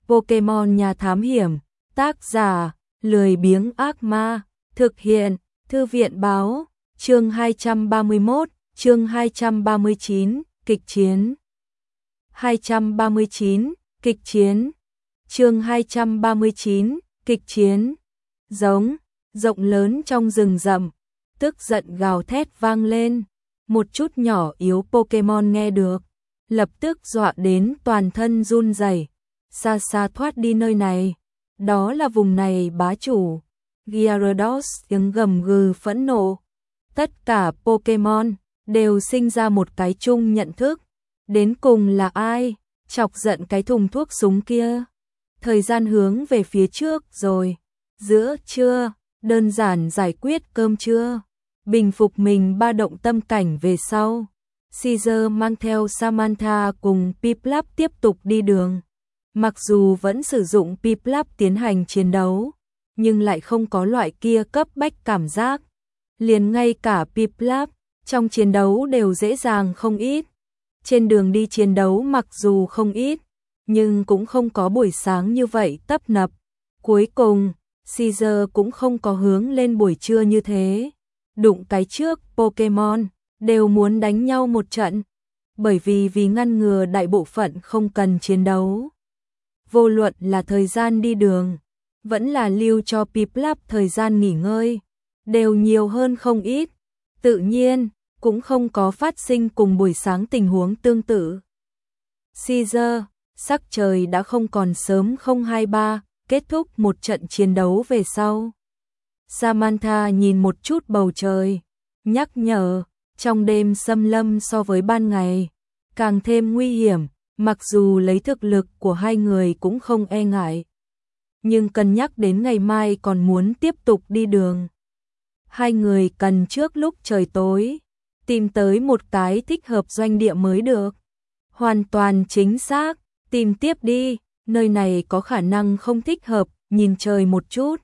Pokemon nhà thám hiểm, tác giả, lười biếng ác ma, thực hiện, thư viện báo, chương 231, chương 239, kịch chiến. 239, kịch chiến. Chương 239, kịch chiến. Giống, rộng lớn trong rừng rậm, tức giận gào thét vang lên. Một chút nhỏ yếu Pokemon nghe được, lập tức dọa đến toàn thân run rẩy, xa xa thoát đi nơi này. Đó là vùng này bá chủ. Gyarados tiếng gầm gừ phẫn nộ. Tất cả Pokemon đều sinh ra một cái chung nhận thức. Đến cùng là ai chọc giận cái thùng thuốc súng kia? Thời gian hướng về phía trước rồi. Giữa trưa, đơn giản giải quyết cơm trưa. Bình phục mình ba động tâm cảnh về sau. Caesar mang theo Samantha cùng Piplup tiếp tục đi đường. Mặc dù vẫn sử dụng Piplup tiến hành chiến đấu, nhưng lại không có loại kia cấp bách cảm giác. Liền ngay cả Piplup trong chiến đấu đều dễ dàng không ít. Trên đường đi chiến đấu mặc dù không ít, nhưng cũng không có buổi sáng như vậy tấp nập. Cuối cùng, Caesar cũng không có hướng lên buổi trưa như thế. Đụng cái trước Pokemon đều muốn đánh nhau một trận, bởi vì ngăn ngừa đại bộ phận không cần chiến đấu. Vô luận là thời gian đi đường, vẫn là lưu cho Piplup thời gian nghỉ ngơi, đều nhiều hơn không ít. Tự nhiên, cũng không có phát sinh cùng buổi sáng tình huống tương tự. Caesar, sắc trời đã không còn sớm 023, kết thúc một trận chiến đấu về sau. Samantha nhìn một chút bầu trời, nhắc nhở, trong đêm xâm lâm so với ban ngày, càng thêm nguy hiểm, mặc dù lấy thực lực của hai người cũng không e ngại. Nhưng cân nhắc đến ngày mai còn muốn tiếp tục đi đường. Hai người cần trước lúc trời tối, tìm tới một cái thích hợp doanh địa mới được. Hoàn toàn chính xác, tìm tiếp đi, nơi này có khả năng không thích hợp, nhìn trời một chút.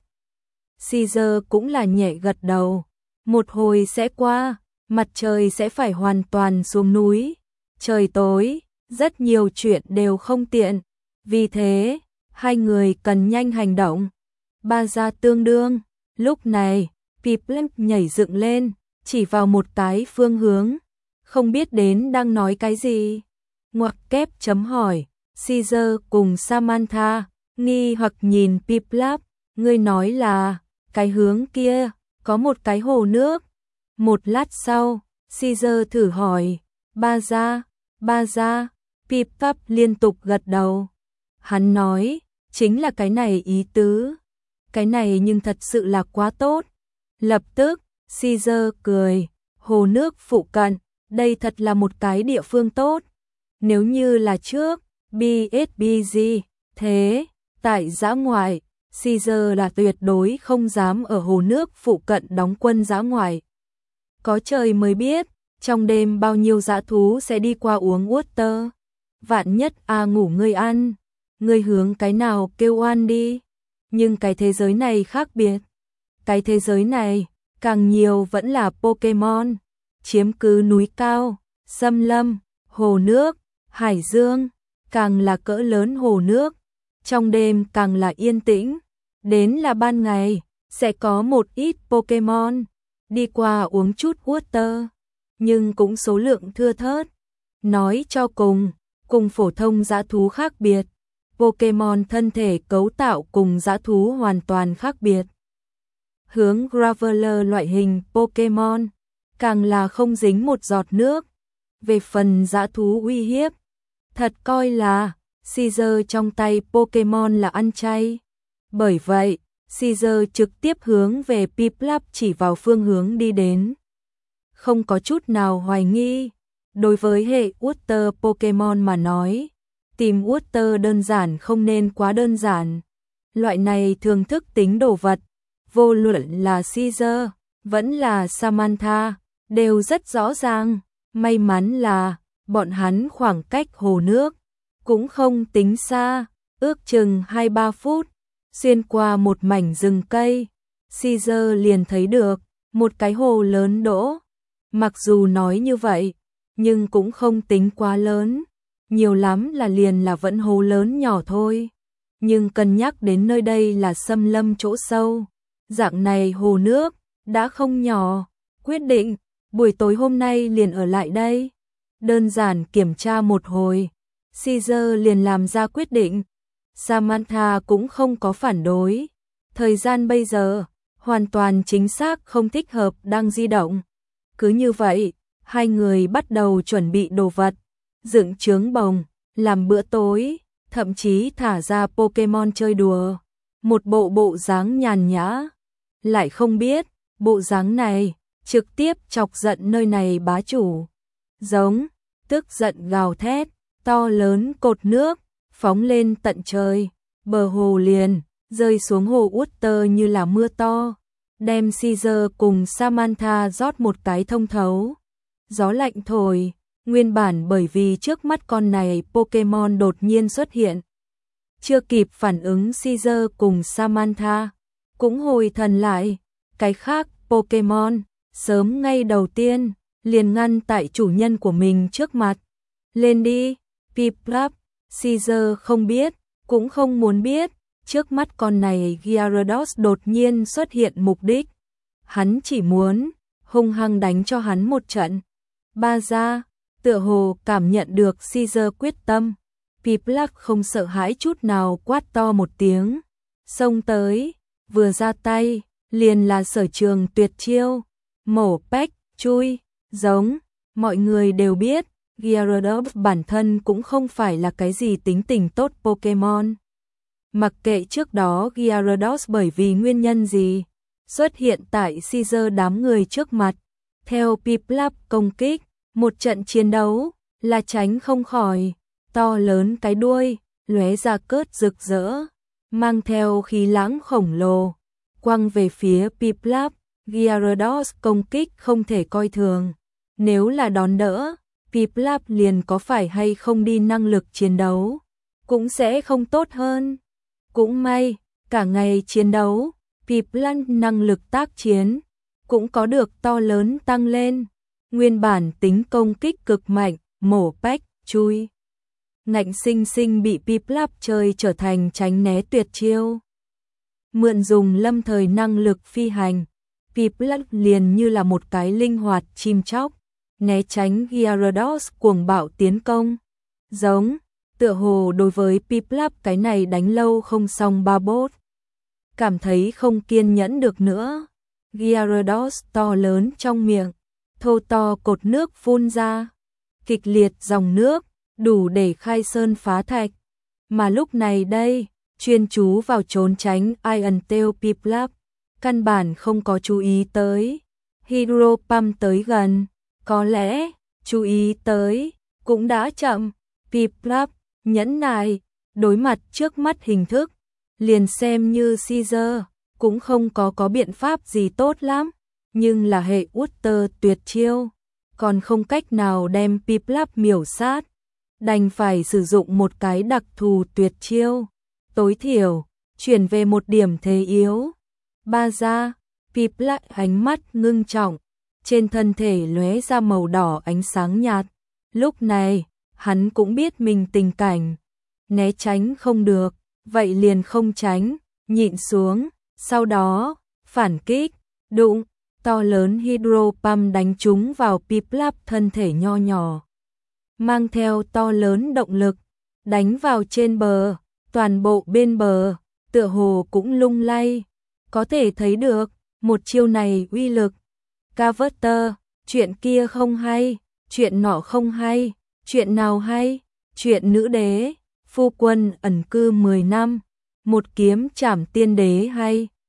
Caesar cũng là nhẹ gật đầu. Một hồi sẽ qua, mặt trời sẽ phải hoàn toàn xuống núi. Trời tối, rất nhiều chuyện đều không tiện. Vì thế, hai người cần nhanh hành động. Ba gia tương đương. Lúc này, Piplup nhảy dựng lên, chỉ vào một cái phương hướng. Không biết đến đang nói cái gì. Ngoặc kép chấm hỏi. Caesar cùng Samantha nghi hoặc nhìn Piplup. Ngươi nói là cái hướng kia có một cái hồ nước. Một lát sau, Caesar thử hỏi, ba gia. Piplup liên tục gật đầu. Hắn nói, chính là cái này ý tứ. Cái này nhưng thật sự là quá tốt. Lập tức, Caesar cười, hồ nước phụ cận, đây thật là một cái địa phương tốt. Nếu như là trước, BSBG, thế, tại dã ngoại, Caesar là tuyệt đối không dám ở hồ nước phụ cận đóng quân dã ngoại. Có trời mới biết, trong đêm bao nhiêu dã thú sẽ đi qua uống water. Vạn nhất ngủ ngươi ăn, ngươi hướng cái nào kêu oan đi. Nhưng cái thế giới này khác biệt. Cái thế giới này, càng nhiều vẫn là Pokemon, chiếm cứ núi cao, xâm lâm, hồ nước, hải dương, càng là cỡ lớn hồ nước. Trong đêm càng là yên tĩnh, đến là ban ngày, sẽ có một ít Pokemon đi qua uống chút water, nhưng cũng số lượng thưa thớt. Nói cho cùng phổ thông dã thú khác biệt, Pokemon thân thể cấu tạo cùng dã thú hoàn toàn khác biệt. Hướng Graveler loại hình Pokemon, càng là không dính một giọt nước. Về phần dã thú uy hiếp, thật coi là Caesar trong tay Pokemon là ăn chay. Bởi vậy, Caesar trực tiếp hướng về Piplup chỉ vào phương hướng đi đến. Không có chút nào hoài nghi. Đối với hệ Water Pokemon mà nói, tìm Water đơn giản không nên quá đơn giản. Loại này thường thức tính đồ vật, vô luận là Caesar, vẫn là Samantha, đều rất rõ ràng. May mắn là, bọn hắn khoảng cách hồ nước cũng không tính xa, ước chừng 2-3 phút, xuyên qua một mảnh rừng cây, Caesar liền thấy được một cái hồ lớn đỗ. Mặc dù nói như vậy, nhưng cũng không tính quá lớn, nhiều lắm là liền là vẫn hồ lớn nhỏ thôi. nhưng cân nhắc đến nơi đây là xâm lâm chỗ sâu, dạng này hồ nước đã không nhỏ, quyết định buổi tối hôm nay liền ở lại đây. Đơn giản kiểm tra một hồi, Caesar liền làm ra quyết định. Samantha cũng không có phản đối. Thời gian bây giờ hoàn toàn chính xác không thích hợp đang di động. Cứ như vậy, hai người bắt đầu chuẩn bị đồ vật, dựng trướng bồng, làm bữa tối, thậm chí thả ra Pokemon chơi đùa. Một bộ dáng nhàn nhã. Lại không biết, bộ dáng này trực tiếp chọc giận nơi này bá chủ. Giống, tức giận gào thét, to lớn cột nước, phóng lên tận trời, bờ hồ liền, rơi xuống hồ Utter như là mưa to, đem Caesar cùng Samantha rót một cái thông thấu. Gió lạnh thổi, nguyên bản bởi vì trước mắt con này Pokemon đột nhiên xuất hiện. Chưa kịp phản ứng Caesar cùng Samantha, cũng hồi thần lại, cái khác Pokemon, sớm ngay đầu tiên, liền ngăn tại chủ nhân của mình trước mặt. Lên đi, Piplup, Caesar không biết, cũng không muốn biết, trước mắt con này Gyarados đột nhiên xuất hiện mục đích. Hắn chỉ muốn hung hăng đánh cho hắn một trận. Ba ra, tựa hồ cảm nhận được Caesar quyết tâm. Piplup không sợ hãi chút nào quát to một tiếng. Xông tới, vừa ra tay, liền là sở trường tuyệt chiêu. Mổ pách, chui, giống, mọi người đều biết. Gyarados bản thân cũng không phải là cái gì tính tình tốt Pokemon. Mặc kệ trước đó Gyarados bởi vì nguyên nhân gì, xuất hiện tại Caesar đám người trước mặt. Theo Piplup công kích, một trận chiến đấu, là tránh không khỏi, to lớn cái đuôi, lóe ra cớt rực rỡ, mang theo khí lãng khổng lồ, quăng về phía Piplup. Gyarados công kích không thể coi thường, nếu là đón đỡ, Piplup liền có phải hay không đi năng lực chiến đấu, cũng sẽ không tốt hơn. Cũng may, cả ngày chiến đấu, Piplup năng lực tác chiến, cũng có được to lớn tăng lên. Nguyên bản tính công kích cực mạnh, mổ pách, chui, ngạnh sinh sinh bị Piplup chơi trở thành tránh né tuyệt chiêu. Mượn dùng lâm thời năng lực phi hành, Piplup liền như là một cái linh hoạt chim chóc, né tránh Gyarados cuồng bạo tiến công. Giống, tựa hồ đối với Piplup cái này đánh lâu không xong ba bốt, cảm thấy không kiên nhẫn được nữa. Gyarados to lớn trong miệng, thô to cột nước phun ra, kịch liệt dòng nước, đủ để khai sơn phá thạch. Mà lúc này đây, chuyên chú vào trốn tránh Iron Tail Piplup, căn bản không có chú ý tới. Hydro Pump tới gần, có lẽ, chú ý tới, cũng đã chậm. Piplup, nhẫn nại, đối mặt trước mắt hình thức, liền xem như Caesar, cũng không có biện pháp gì tốt lắm, nhưng là hệ Utter tuyệt chiêu, còn không cách nào đem Piplup miểu sát, đành phải sử dụng một cái đặc thù tuyệt chiêu, tối thiểu, chuyển về một điểm thế yếu. Ba ra, Piplup ánh mắt ngưng trọng, trên thân thể lóe ra màu đỏ ánh sáng nhạt. Lúc này, hắn cũng biết mình tình cảnh, né tránh không được, vậy liền không tránh, nhịn xuống, sau đó, phản kích, đụng, to lớn Hydro Pump đánh trúng vào Piplup thân thể nho nhỏ, mang theo to lớn động lực, đánh vào trên bờ, toàn bộ bên bờ, tựa hồ cũng lung lay, có thể thấy được, một chiêu này uy lực. Carver, chuyện kia không hay, chuyện nọ không hay, chuyện nào hay, chuyện nữ đế, phu quân ẩn cư 10 năm, một kiếm trảm tiên đế hay.